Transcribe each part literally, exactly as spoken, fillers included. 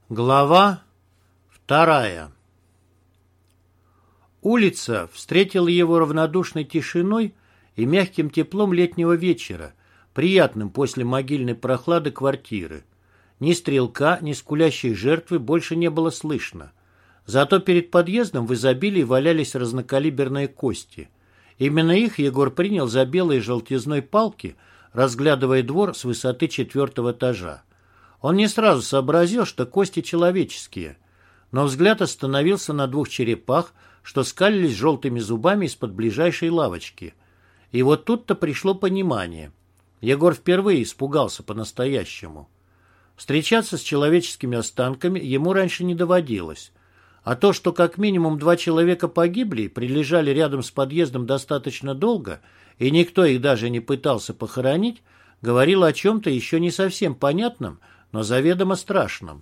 Глава вторая. Улица встретила его равнодушной тишиной и мягким теплом летнего вечера, приятным после могильной прохлады квартиры. Ни стрелка, ни скулящей жертвы больше не было слышно. Зато перед подъездом в изобилии валялись разнокалиберные кости. Именно их Егор принял за белые желтизной палки, разглядывая двор с высоты четвертого этажа. Он не сразу сообразил, что кости человеческие, но взгляд остановился на двух черепах, что скалились желтыми зубами из-под ближайшей лавочки. И вот тут-то пришло понимание. Егор впервые испугался по-настоящему. Встречаться с человеческими останками ему раньше не доводилось. А то, что как минимум два человека погибли и прилежали рядом с подъездом достаточно долго, и никто их даже не пытался похоронить, говорило о чем-то еще не совсем понятном, но заведомо страшном.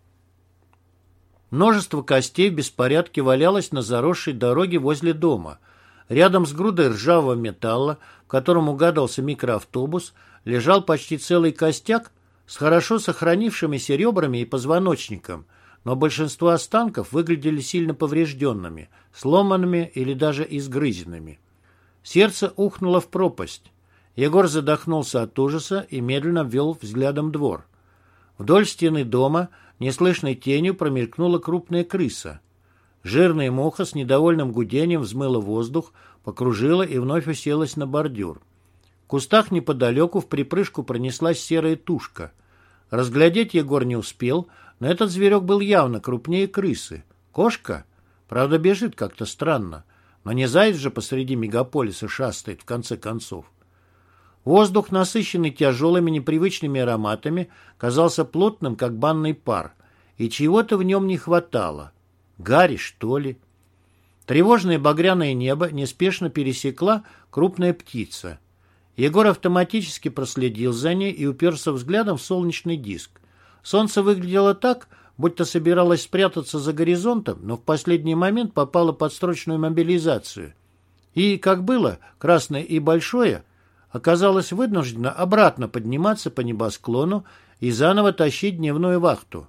Множество костей в беспорядке валялось на заросшей дороге возле дома. Рядом с грудой ржавого металла, в котором угадался микроавтобус, лежал почти целый костяк с хорошо сохранившимися ребрами и позвоночником, но большинство останков выглядели сильно поврежденными, сломанными или даже изгрызенными. Сердце ухнуло в пропасть. Егор задохнулся от ужаса и медленно ввел взглядом двор. Вдоль стены дома неслышной тенью промелькнула крупная крыса. Жирная муха с недовольным гудением взмыла воздух, покружила и вновь уселась на бордюр. В кустах неподалеку в припрыжку пронеслась серая тушка. Разглядеть Егор не успел, но этот зверек был явно крупнее крысы. Кошка? Правда, бежит как-то странно. Но не заяц же посреди мегаполиса шастает, в конце концов. Воздух, насыщенный тяжелыми непривычными ароматами, казался плотным, как банный пар, и чего-то в нем не хватало. Гари, что ли? Тревожное багряное небо неспешно пересекла крупная птица. Егор автоматически проследил за ней и уперся взглядом в солнечный диск. Солнце выглядело так, будто собиралось спрятаться за горизонтом, но в последний момент попало под срочную мобилизацию. И, как было, красное и большое, оказалось вынуждено обратно подниматься по небосклону и заново тащить дневную вахту.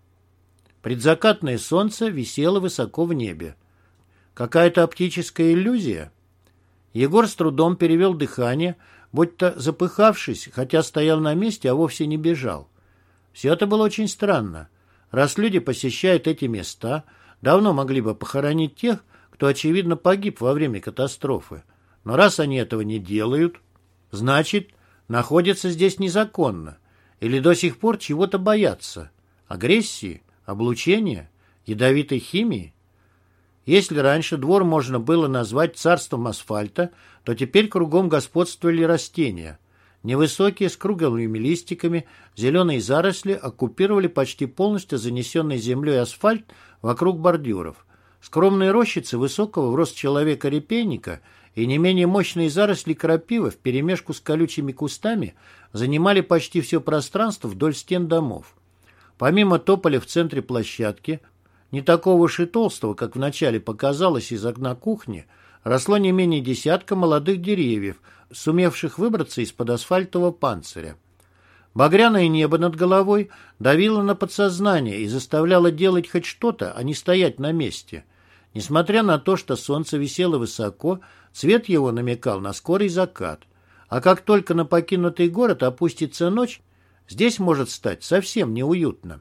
Предзакатное солнце висело высоко в небе. Какая-то оптическая иллюзия? Егор с трудом перевел дыхание, будто запыхавшись, хотя стоял на месте, а вовсе не бежал. Все это было очень странно. Раз люди посещают эти места, давно могли бы похоронить тех, кто, очевидно, погиб во время катастрофы. Но раз они этого не делают, значит, находятся здесь незаконно или до сих пор чего-то боятся. Агрессии, облучения, ядовитой химии. Если раньше двор можно было назвать царством асфальта, то теперь кругом господствовали растения. Невысокие, с круглыми листиками, зеленые заросли оккупировали почти полностью занесенный землей асфальт вокруг бордюров. Скромные рощицы высокого в рост человека репейника и не менее мощные заросли крапивы вперемешку с колючими кустами занимали почти все пространство вдоль стен домов. Помимо тополя в центре площадки, не такого уж и толстого, как вначале показалось из окна кухни, росло не менее десятка молодых деревьев, сумевших выбраться из-под асфальтового панциря. Багряное небо над головой давило на подсознание и заставляло делать хоть что-то, а не стоять на месте. Несмотря на то, что солнце висело высоко, цвет его намекал на скорый закат. А как только на покинутый город опустится ночь, здесь может стать совсем неуютно.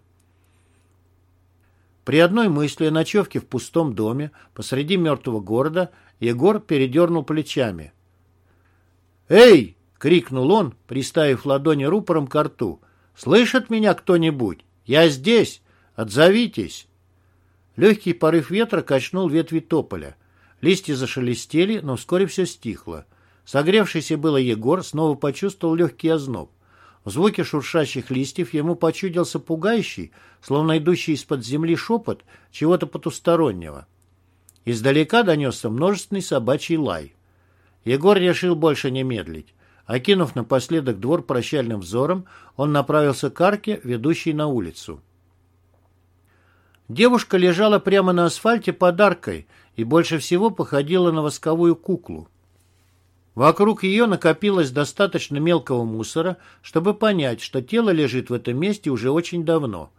При одной мысли о ночевке в пустом доме посреди мертвого города Егор передернул плечами. «Эй!» — крикнул он, приставив ладони рупором к рту. «Слышит меня кто-нибудь? Я здесь! Отзовитесь!» Легкий порыв ветра качнул ветви тополя. Листья зашелестели, но вскоре все стихло. Согревшийся было Егор снова почувствовал легкий озноб. В звуке шуршащих листьев ему почудился пугающий, словно идущий из-под земли шепот чего-то потустороннего. Издалека донесся множественный собачий лай. Егор решил больше не медлить. Окинув напоследок двор прощальным взором, он направился к арке, ведущей на улицу. Девушка лежала прямо на асфальте под аркой и больше всего походила на восковую куклу. Вокруг ее накопилось достаточно мелкого мусора, чтобы понять, что тело лежит в этом месте уже очень давно.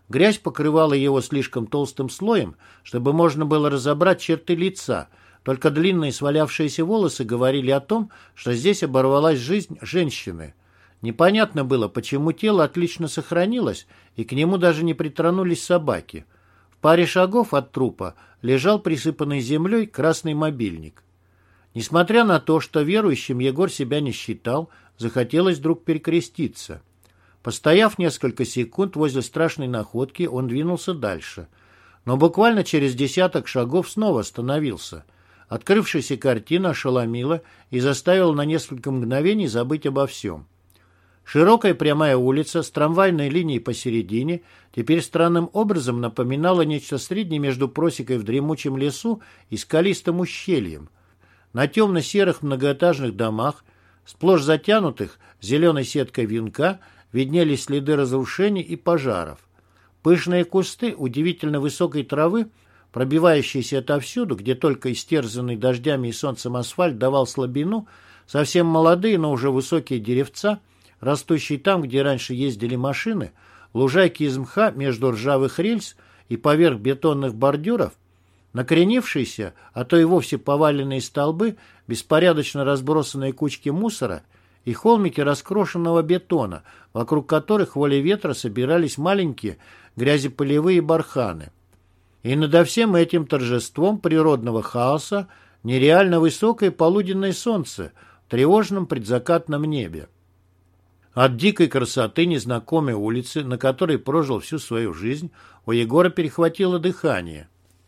Грязь покрывала его слишком толстым слоем, чтобы можно было разобрать черты лица, только длинные свалявшиеся волосы говорили о том, что здесь оборвалась жизнь женщины. Непонятно было, почему тело отлично сохранилось, и к нему даже не притронулись собаки. В паре шагов от трупа лежал присыпанный землей красный мобильник. Несмотря на то, что верующим Егор себя не считал, захотелось вдруг перекреститься. Постояв несколько секунд возле страшной находки, он двинулся дальше. Но буквально через десяток шагов снова остановился. Открывшаяся картина ошеломила и заставила на несколько мгновений забыть обо всем. Широкая прямая улица с трамвайной линией посередине теперь странным образом напоминала нечто среднее между просекой в дремучем лесу и скалистым ущельем. На темно-серых многоэтажных домах, сплошь затянутых зеленой сеткой вьюнка, виднелись следы разрушений и пожаров. Пышные кусты удивительно высокой травы, пробивающиеся отовсюду, где только истерзанный дождями и солнцем асфальт давал слабину, совсем молодые, но уже высокие деревца, растущие там, где раньше ездили машины, лужайки из мха между ржавых рельс и поверх бетонных бордюров, накренившиеся, а то и вовсе поваленные столбы, беспорядочно разбросанные кучки мусора и холмики раскрошенного бетона, вокруг которых волей ветра собирались маленькие грязепылевые барханы. И над всем этим торжеством природного хаоса нереально высокое полуденное солнце в тревожном предзакатном небе. От дикой красоты незнакомой улицы, на которой прожил всю свою жизнь, у Егора перехватило дыхание.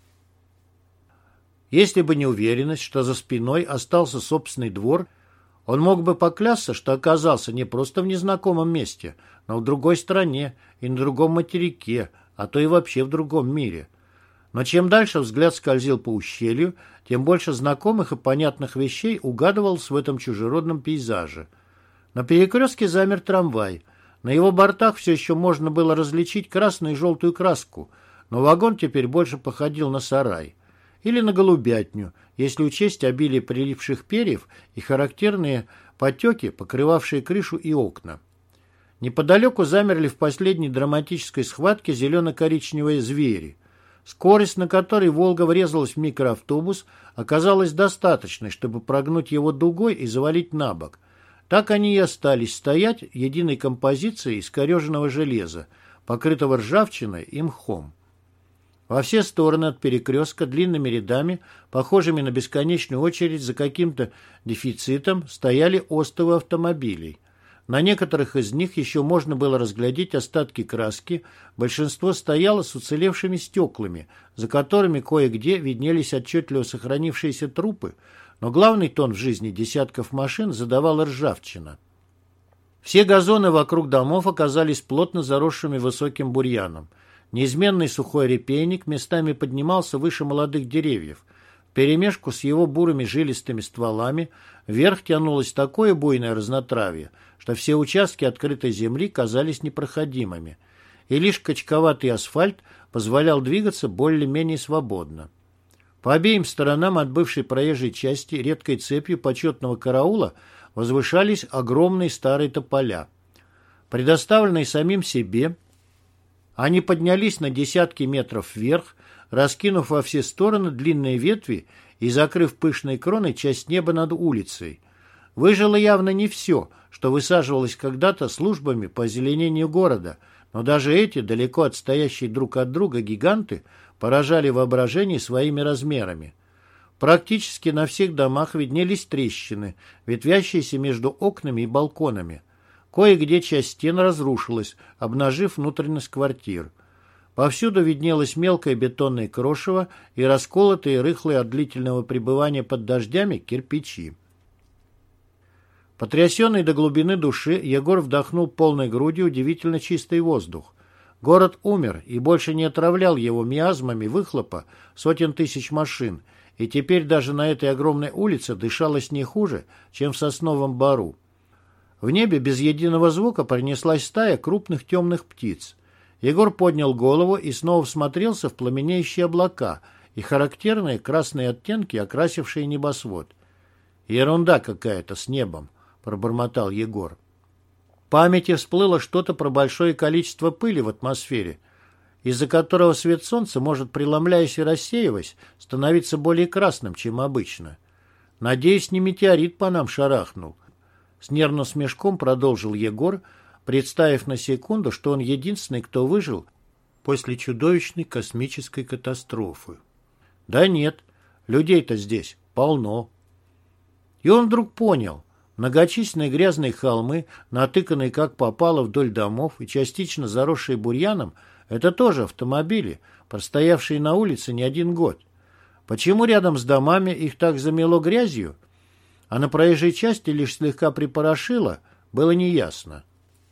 Если бы не уверенность, что за спиной остался собственный двор, он мог бы поклясться, что оказался не просто в незнакомом месте, но в другой стране и на другом материке, а то и вообще в другом мире. Но чем дальше взгляд скользил по ущелью, тем больше знакомых и понятных вещей угадывалось в этом чужеродном пейзаже. На перекрестке замер трамвай. На его бортах все еще можно было различить красную и желтую краску, но вагон теперь больше походил на сарай. Или на голубятню, если учесть обилие прилипших перьев и характерные потеки, покрывавшие крышу и окна. Неподалеку замерли в последней драматической схватке зелено-коричневые звери. Скорость, на которой «Волга» врезалась в микроавтобус, оказалась достаточной, чтобы прогнуть его дугой и завалить на бок. Так они и остались стоять единой композицией из кореженного железа, покрытого ржавчиной и мхом. Во все стороны от перекрестка длинными рядами, похожими на бесконечную очередь за каким-то дефицитом, стояли остовы автомобилей. На некоторых из них еще можно было разглядеть остатки краски, большинство стояло с уцелевшими стеклами, за которыми кое-где виднелись отчетливо сохранившиеся трупы, но главный тон в жизни десятков машин задавала ржавчина. Все газоны вокруг домов оказались плотно заросшими высоким бурьяном. Неизменный сухой репейник местами поднимался выше молодых деревьев. Вперемешку с его бурыми жилистыми стволами вверх тянулось такое буйное разнотравье, что все участки открытой земли казались непроходимыми, и лишь качковатый асфальт позволял двигаться более-менее свободно. По обеим сторонам от бывшей проезжей части редкой цепью почетного караула возвышались огромные старые тополя. Предоставленные самим себе, они поднялись на десятки метров вверх, раскинув во все стороны длинные ветви и закрыв пышной кроной часть неба над улицей. Выжило явно не все, что высаживалось когда-то службами по озеленению города, но даже эти, далеко отстоящие друг от друга гиганты, поражали воображение своими размерами. Практически на всех домах виднелись трещины, ветвящиеся между окнами и балконами. Кое-где часть стен разрушилась, обнажив внутренность квартир. Повсюду виднелось мелкое бетонное крошево и расколотые, рыхлые от длительного пребывания под дождями кирпичи. Потрясенный до глубины души, Егор вдохнул полной грудью удивительно чистый воздух. Город умер и больше не отравлял его миазмами выхлопа сотен тысяч машин, и теперь даже на этой огромной улице дышалось не хуже, чем в Сосновом Бору. В небе без единого звука пронеслась стая крупных темных птиц. Егор поднял голову и снова всмотрелся в пламенеющие облака и характерные красные оттенки, окрасившие небосвод. «Ерунда какая-то с небом», — пробормотал Егор. В памяти всплыло что-то про большое количество пыли в атмосфере. из-за которого свет солнца может, преломляясь и рассеиваясь, становиться более красным, чем обычно. Надеюсь, не метеорит по нам шарахнул. С нервным смешком продолжил Егор, представив на секунду, что он единственный, кто выжил после чудовищной космической катастрофы. Да нет, людей-то здесь полно. И он вдруг понял, многочисленные грязные холмы, натыканные как попало вдоль домов и частично заросшие бурьяном, это тоже автомобили, простоявшие на улице не один год. Почему рядом с домами их так замело грязью, а на проезжей части лишь слегка припорошило, было неясно.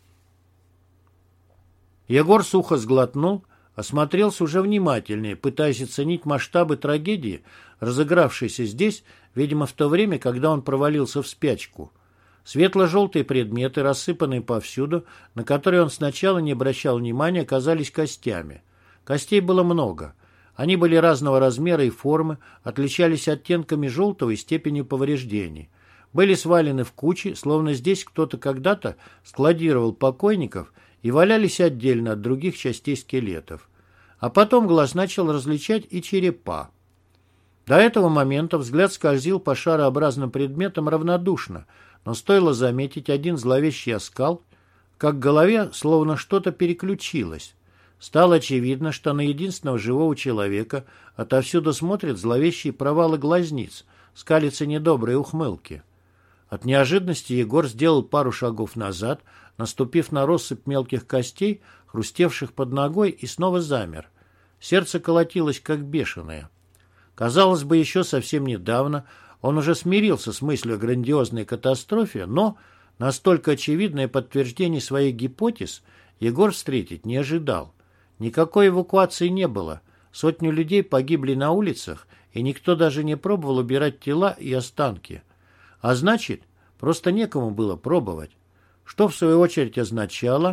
Егор сухо сглотнул, осмотрелся уже внимательнее, пытаясь оценить масштабы трагедии, разыгравшейся здесь, видимо, в то время, когда он провалился в спячку. Светло-желтые предметы, рассыпанные повсюду, на которые он сначала не обращал внимания, казались костями. Костей было много. Они были разного размера и формы, отличались оттенками желтого и степенью повреждений. Были свалены в кучи, словно здесь кто-то когда-то складировал покойников, и валялись отдельно от других частей скелетов. А потом глаз начал различать и черепа. До этого момента взгляд скользил по шарообразным предметам равнодушно, но стоило заметить один зловещий оскал, как в голове словно что-то переключилось. Стало очевидно, что на единственного живого человека отовсюду смотрят зловещие провалы глазниц, скалятся недобрые ухмылки. От неожиданности Егор сделал пару шагов назад, наступив на россыпь мелких костей, хрустевших под ногой, и снова замер. Сердце колотилось, как бешеное. Казалось бы, еще совсем недавно он уже смирился с мыслью о грандиозной катастрофе, но настолько очевидное подтверждение своих гипотез Егор встретить не ожидал. Никакой эвакуации не было. Сотни людей погибли на улицах, и никто даже не пробовал убирать тела и останки. А значит, просто некому было пробовать. Что, в свою очередь, означало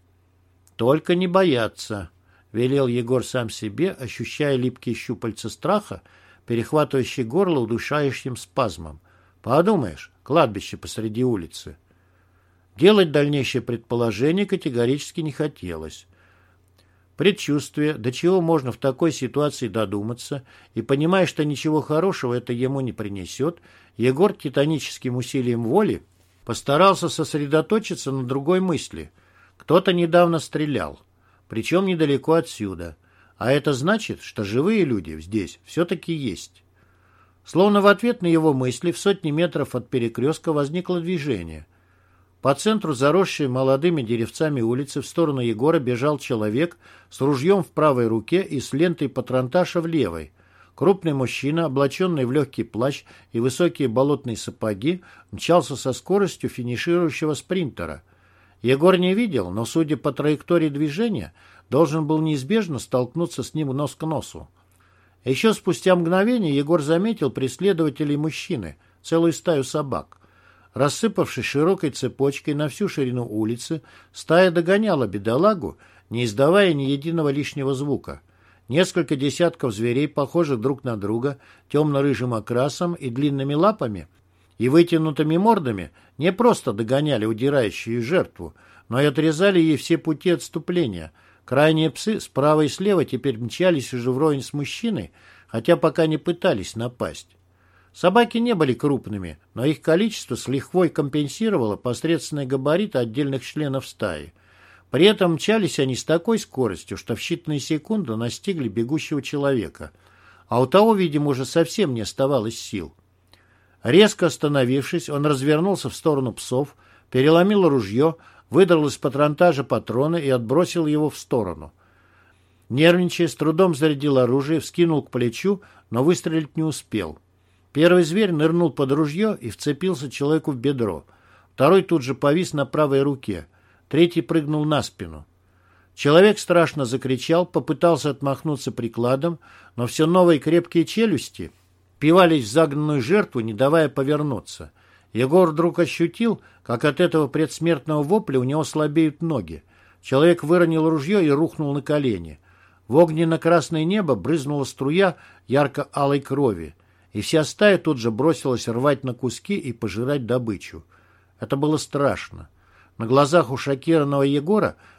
«только не бояться», — велел Егор сам себе, ощущая липкие щупальца страха, перехватывающие горло удушающим спазмом. «Подумаешь, кладбище посреди улицы». Делать дальнейшее предположение категорически не хотелось. Предчувствие, до чего можно в такой ситуации додуматься, и понимая, что ничего хорошего это ему не принесет, Егор титаническим усилием воли постарался сосредоточиться на другой мысли. Кто-то недавно стрелял, причем недалеко отсюда. А это значит, что живые люди здесь все-таки есть. Словно в ответ на его мысли в сотни метров от перекрестка возникло движение. По центру заросшей молодыми деревцами улицы в сторону Егора бежал человек с ружьем в правой руке и с лентой патронташа в левой. Крупный мужчина, облаченный в легкий плащ и высокие болотные сапоги, мчался со скоростью финиширующего спринтера. Егор не видел, но, судя по траектории движения, должен был неизбежно столкнуться с ним нос к носу. Еще спустя мгновение Егор заметил преследователей мужчины, целую стаю собак. Рассыпавшись широкой цепочкой на всю ширину улицы, стая догоняла бедолагу, не издавая ни единого лишнего звука. Несколько десятков зверей, похожих друг на друга, темно-рыжим окрасом и длинными лапами и вытянутыми мордами, не просто догоняли удирающую жертву, но и отрезали ей все пути отступления. Крайние псы справа и слева теперь мчались уже вровень с мужчиной, хотя пока не пытались напасть. Собаки не были крупными, но их количество с лихвой компенсировало посредственные габариты отдельных членов стаи. При этом мчались они с такой скоростью, что в считанные секунды настигли бегущего человека, а у того, видимо, уже совсем не оставалось сил. Резко остановившись, он развернулся в сторону псов, переломил ружье, выдрал из патронтажа патроны и отбросил его в сторону. Нервничая, с трудом зарядил оружие, вскинул к плечу, но выстрелить не успел. Первый зверь нырнул под ружье и вцепился человеку в бедро. Второй тут же повис на правой руке. Третий прыгнул на спину. Человек страшно закричал, попытался отмахнуться прикладом, но все новые крепкие челюсти впивались в загнанную жертву, не давая повернуться. Егор вдруг ощутил, как от этого предсмертного вопля у него слабеют ноги. Человек выронил ружье и рухнул на колени. В огненно-красное небо брызнула струя ярко-алой крови, и вся стая тут же бросилась рвать на куски и пожирать добычу. Это было страшно. На глазах у шокированного Егора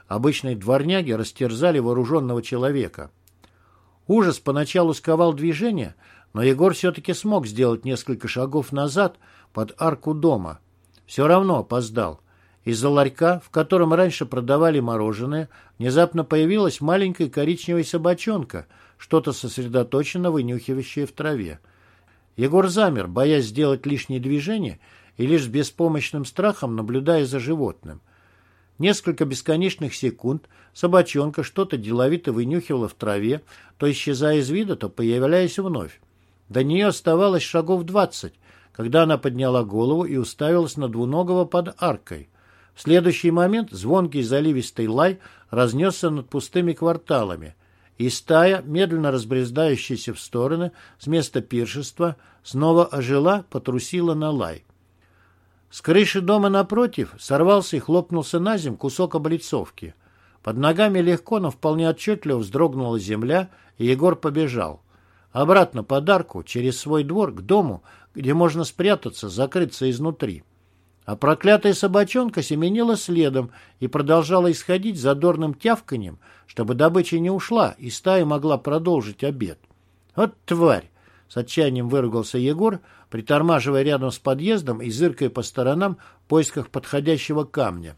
обычные дворняги растерзали вооруженного человека. Ужас поначалу сковал движение, но Егор все-таки смог сделать несколько шагов назад под арку дома. Все равно опоздал. Из-за ларька, в котором раньше продавали мороженое, внезапно появилась маленькая коричневая собачонка, что-то сосредоточенно вынюхивающее в траве. Егор замер, боясь сделать лишние движения, и лишь с беспомощным страхом наблюдая за животным. Несколько бесконечных секунд собачонка что-то деловито вынюхивала в траве, то исчезая из вида, то появляясь вновь. До нее оставалось шагов двадцать, когда она подняла голову и уставилась на двуногого под аркой. В следующий момент звонкий заливистый лай разнесся над пустыми кварталами, и стая, медленно разбрездающаяся в стороны с места пиршества, снова ожила, потрусила на лай. С крыши дома напротив сорвался и хлопнулся на земь кусок облицовки. Под ногами легко, но вполне отчетливо вздрогнула земля, и Егор побежал. Обратно под арку, через свой двор, к дому, где можно спрятаться, закрыться изнутри. А проклятая собачонка семенила следом и продолжала исходить задорным тявканьем, чтобы добыча не ушла, и стая могла продолжить обед. «Вот тварь!» — с отчаянием выругался Егор, притормаживая рядом с подъездом и зыркая по сторонам в поисках подходящего камня.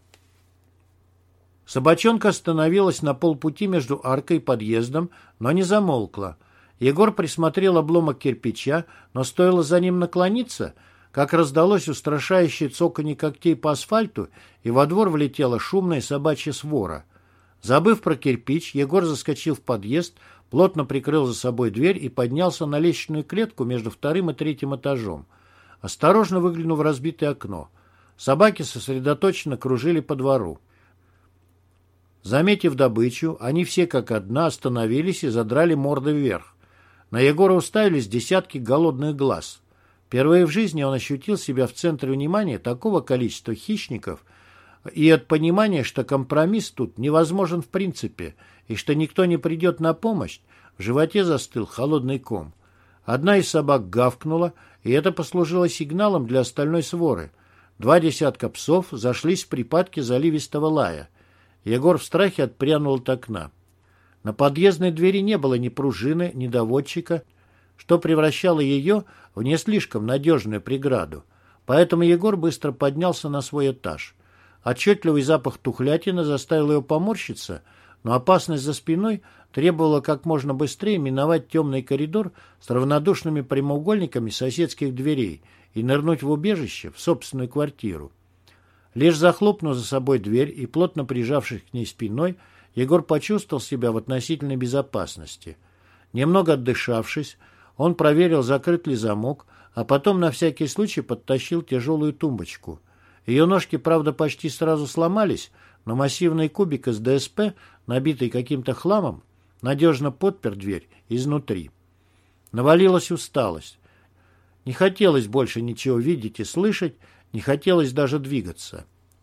Собачонка остановилась на полпути между аркой и подъездом, но не замолкла. Егор присмотрел обломок кирпича, но стоило за ним наклониться, как раздалось устрашающее цоканье когтей по асфальту, и во двор влетела шумная собачья свора. Забыв про кирпич, Егор заскочил в подъезд, плотно прикрыл за собой дверь и поднялся на лестничную клетку между вторым и третьим этажом. Осторожно выглянув в разбитое окно. Собаки сосредоточенно кружили по двору. Заметив добычу, они все как одна остановились и задрали морды вверх. На Егора уставились десятки голодных глаз. Впервые в жизни он ощутил себя в центре внимания такого количества хищников, и от понимания, что компромисс тут невозможен в принципе, и что никто не придет на помощь, в животе застыл холодный ком. Одна из собак гавкнула, и это послужило сигналом для остальной своры. Два десятка псов зашлись в припадке заливистого лая. Егор в страхе отпрянул от окна. На подъездной двери не было ни пружины, ни доводчика, что превращало ее в не слишком надежную преграду. Поэтому Егор быстро поднялся на свой этаж. Отчетливый запах тухлятины заставил его поморщиться, но опасность за спиной требовала как можно быстрее миновать темный коридор с равнодушными прямоугольниками соседских дверей и нырнуть в убежище, в собственную квартиру. Лишь захлопнув за собой дверь и плотно прижавшись к ней спиной, Егор почувствовал себя в относительной безопасности. Немного отдышавшись, он проверил, закрыт ли замок, а потом на всякий случай подтащил тяжелую тумбочку. Ее ножки, правда, почти сразу сломались, но массивный кубик из ДСП, набитый каким-то хламом, надежно подпер дверь изнутри. Навалилась усталость. Не хотелось больше ничего видеть и слышать, не хотелось даже двигаться.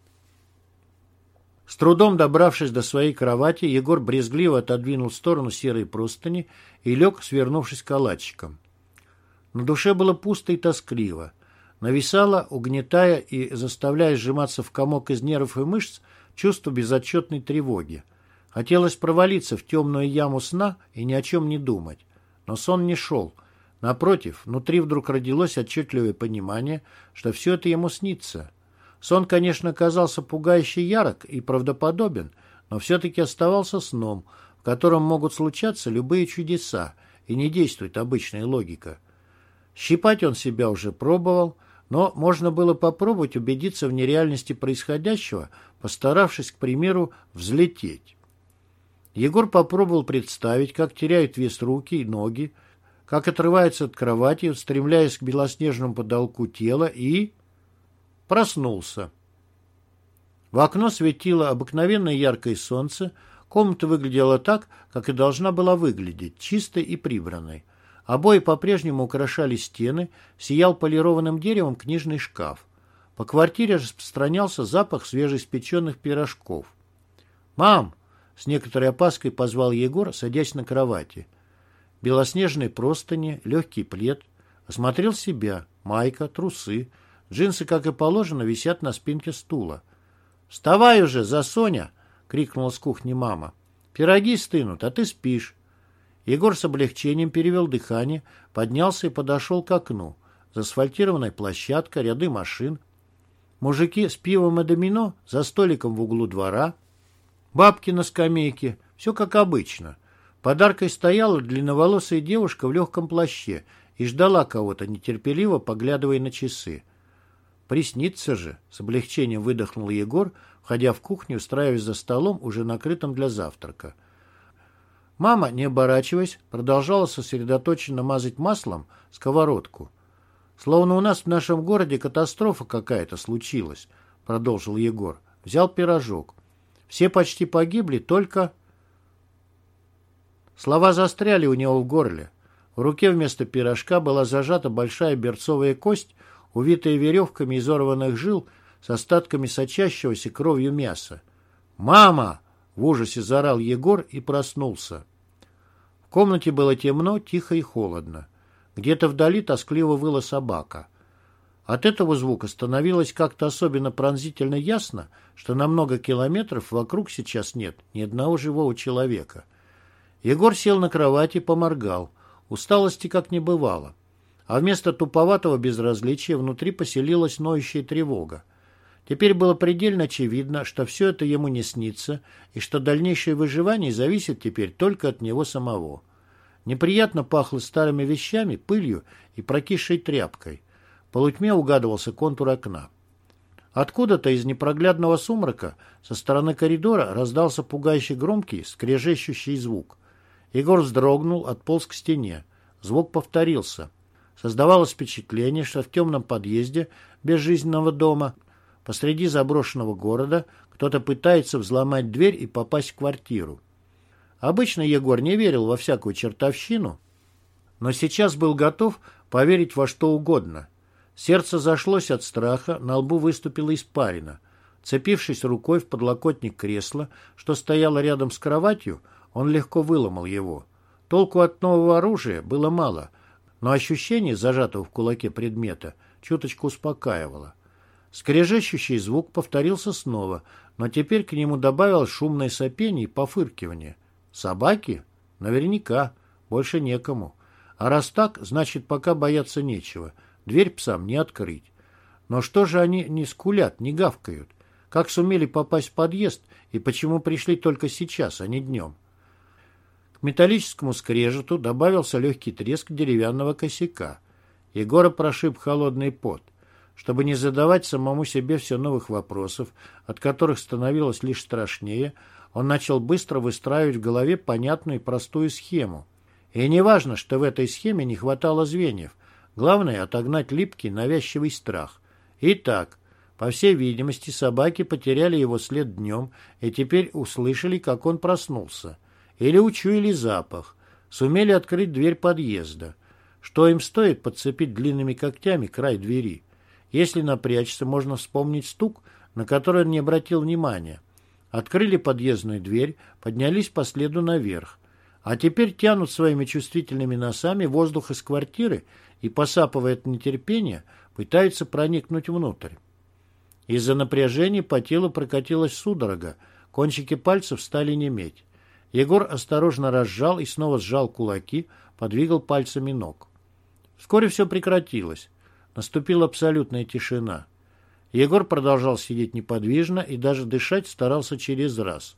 С трудом добравшись до своей кровати, Егор брезгливо отодвинул в сторону серые простыни и лег, свернувшись калачиком. На душе было пусто и тоскливо. Нависало, угнетая и заставляя сжиматься в комок из нервов и мышц, чувство безотчетной тревоги. Хотелось провалиться в темную яму сна и ни о чем не думать. Но сон не шел. Напротив, внутри вдруг родилось отчетливое понимание, что все это ему снится. Сон, конечно, казался пугающе ярок и правдоподобен, но все-таки оставался сном, в котором могут случаться любые чудеса, и не действует обычная логика. Щипать он себя уже пробовал, но можно было попробовать убедиться в нереальности происходящего, постаравшись, к примеру, взлететь. Егор попробовал представить, как теряют вес руки и ноги, как отрывается от кровати, устремляясь к белоснежному потолку тела, и... проснулся. В окно светило обыкновенное яркое солнце, комната выглядела так, как и должна была выглядеть, чистой и прибранной. Обои по-прежнему украшали стены, сиял полированным деревом книжный шкаф. По квартире распространялся запах свежеиспеченных пирожков. «Мам!» — с некоторой опаской позвал Егор, садясь на кровати. Белоснежные простыни, легкий плед. Осмотрел себя. Майка, трусы. Джинсы, как и положено, висят на спинке стула. «Вставай уже, засоня!» — крикнула с кухни мама. «Пироги стынут, а ты спишь». Егор с облегчением перевел дыхание, поднялся и подошел к окну. Заасфальтированная площадка, ряды машин. Мужики с пивом и домино за столиком в углу двора. Бабки на скамейке. Все как обычно. Под аркой стояла длинноволосая девушка в легком плаще и ждала кого-то, нетерпеливо поглядывая на часы. «Приснится же!» — с облегчением выдохнул Егор, входя в кухню, устраиваясь за столом, уже накрытым для завтрака. Мама, не оборачиваясь, продолжала сосредоточенно мазать маслом сковородку. «Словно у нас в нашем городе катастрофа какая-то случилась», — продолжил Егор. Взял пирожок. «Все почти погибли, только...» Слова застряли у него в горле. В руке вместо пирожка была зажата большая берцовая кость, увитая веревками изорванных жил с остатками сочащегося кровью мяса. «Мама!» — в ужасе заорал Егор и проснулся. В комнате было темно, тихо и холодно. Где-то вдали тоскливо выла собака. От этого звука становилось как-то особенно пронзительно ясно, что на много километров вокруг сейчас нет ни одного живого человека. Егор сел на кровати и поморгал. Усталости как не бывало. А вместо туповатого безразличия внутри поселилась ноющая тревога. Теперь было предельно очевидно, что все это ему не снится, и что дальнейшее выживание зависит теперь только от него самого. Неприятно пахло старыми вещами, пылью и прокисшей тряпкой. В полутьме угадывался контур окна. Откуда-то из непроглядного сумрака со стороны коридора раздался пугающе громкий, скрежещущий звук. Егор вздрогнул, отполз к стене. Звук повторился. Создавалось впечатление, что в темном подъезде безжизненного дома посреди заброшенного города кто-то пытается взломать дверь и попасть в квартиру. Обычно Егор не верил во всякую чертовщину, но сейчас был готов поверить во что угодно. Сердце зашлось от страха, на лбу выступила испарина. Цепившись рукой в подлокотник кресла, что стояло рядом с кроватью, он легко выломал его. Толку от нового оружия было мало, но ощущение зажатого в кулаке предмета чуточку успокаивало. Скрежещущий звук повторился снова, но теперь к нему добавилось шумное сопение и пофыркивание. Собаки? Наверняка. Больше некому. А раз так, значит, пока бояться нечего. Дверь псам не открыть. Но что же они не скулят, не гавкают? Как сумели попасть в подъезд и почему пришли только сейчас, а не днем? К металлическому скрежету добавился легкий треск деревянного косяка. Егора прошиб холодный пот. Чтобы не задавать самому себе все новых вопросов, от которых становилось лишь страшнее, он начал быстро выстраивать в голове понятную и простую схему. И не важно, что в этой схеме не хватало звеньев. Главное — отогнать липкий, навязчивый страх. Итак, по всей видимости, собаки потеряли его след днем и теперь услышали, как он проснулся. Или учуяли запах. Сумели открыть дверь подъезда. Что им стоит подцепить длинными когтями край двери? Если напрячься, можно вспомнить стук, на который он не обратил внимания. Открыли подъездную дверь, поднялись по следу наверх. А теперь тянут своими чувствительными носами воздух из квартиры и, посапывая от нетерпения, пытаются проникнуть внутрь. Из-за напряжения по телу прокатилась судорога, кончики пальцев стали неметь. Егор осторожно разжал и снова сжал кулаки, подвигал пальцами ног. Вскоре все прекратилось. Наступила абсолютная тишина. Егор продолжал сидеть неподвижно и даже дышать старался через раз.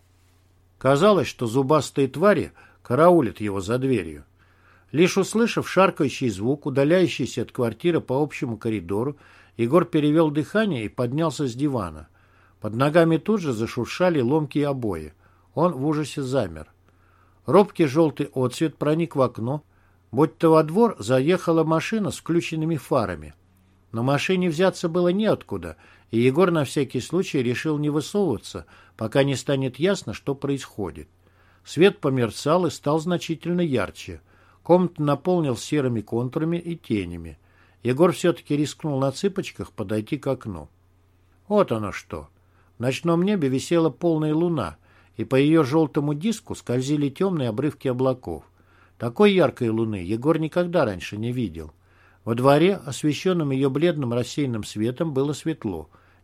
Казалось, что зубастые твари караулят его за дверью. Лишь услышав шаркающий звук, удаляющийся от квартиры по общему коридору, Егор перевел дыхание и поднялся с дивана. Под ногами тут же зашуршали ломкие обои. Он в ужасе замер. Робкий желтый отсвет проник в окно, будто во двор заехала машина с включенными фарами. Но машине взяться было неоткуда, и Егор на всякий случай решил не высовываться, пока не станет ясно, что происходит. Свет померцал и стал значительно ярче. Комнату наполнил серыми контурами и тенями. Егор все-таки рискнул на цыпочках подойти к окну. Вот оно что. В ночном небе висела полная луна, и по ее желтому диску скользили темные обрывки облаков. Такой яркой луны Егор никогда раньше не видел. Во дворе, освещенном ее бледным рассеянным светом, было светло.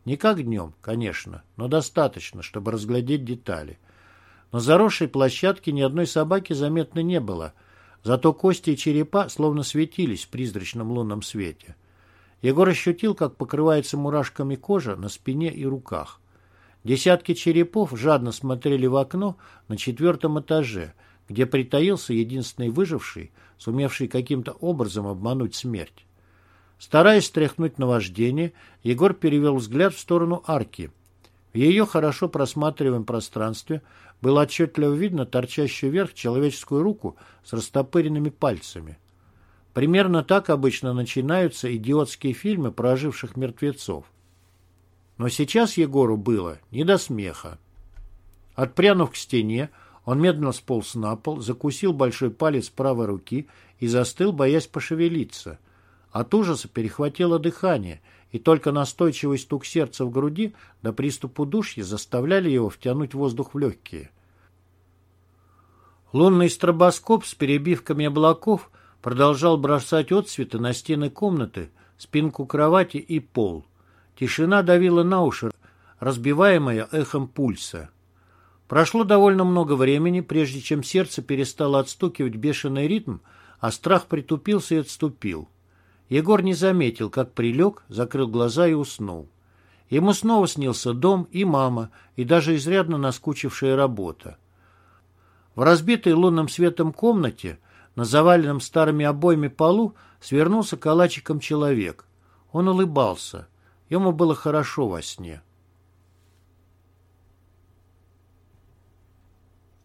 Не как днем, конечно, но достаточно, чтобы разглядеть детали. На заросшей площадке ни одной собаки заметно не было, зато кости и черепа словно светились в призрачном лунном свете. Егор ощутил, как покрывается мурашками кожа на спине и руках. Десятки черепов жадно смотрели в окно на четвертом этаже, где притаился единственный выживший, сумевший каким-то образом обмануть смерть. Стараясь стряхнуть наваждение, Егор перевел взгляд в сторону арки. В ее хорошо просматриваемом пространстве было отчетливо видно торчащую вверх человеческую руку с растопыренными пальцами. Примерно так обычно начинаются идиотские фильмы про оживших мертвецов. Но сейчас Егору было не до смеха. Отпрянув к стене, он медленно сполз на пол, закусил большой палец правой руки и застыл, боясь пошевелиться. От ужаса перехватило дыхание, и только настойчивый стук сердца в груди до приступа удушья заставляли его втянуть воздух в легкие. Лунный стробоскоп с перебивками облаков продолжал бросать отсветы на стены комнаты, спинку кровати и пол. Тишина давила на уши, разбиваемая эхом пульса. Прошло довольно много времени, прежде чем сердце перестало отстукивать бешеный ритм, а страх притупился и отступил. Егор не заметил, как прилег, закрыл глаза и уснул. Ему снова снился дом и мама, и даже изрядно наскучившая работа. В разбитой лунным светом комнате, на заваленном старыми обоями полу, свернулся калачиком человек. Он улыбался. Ему было хорошо во сне.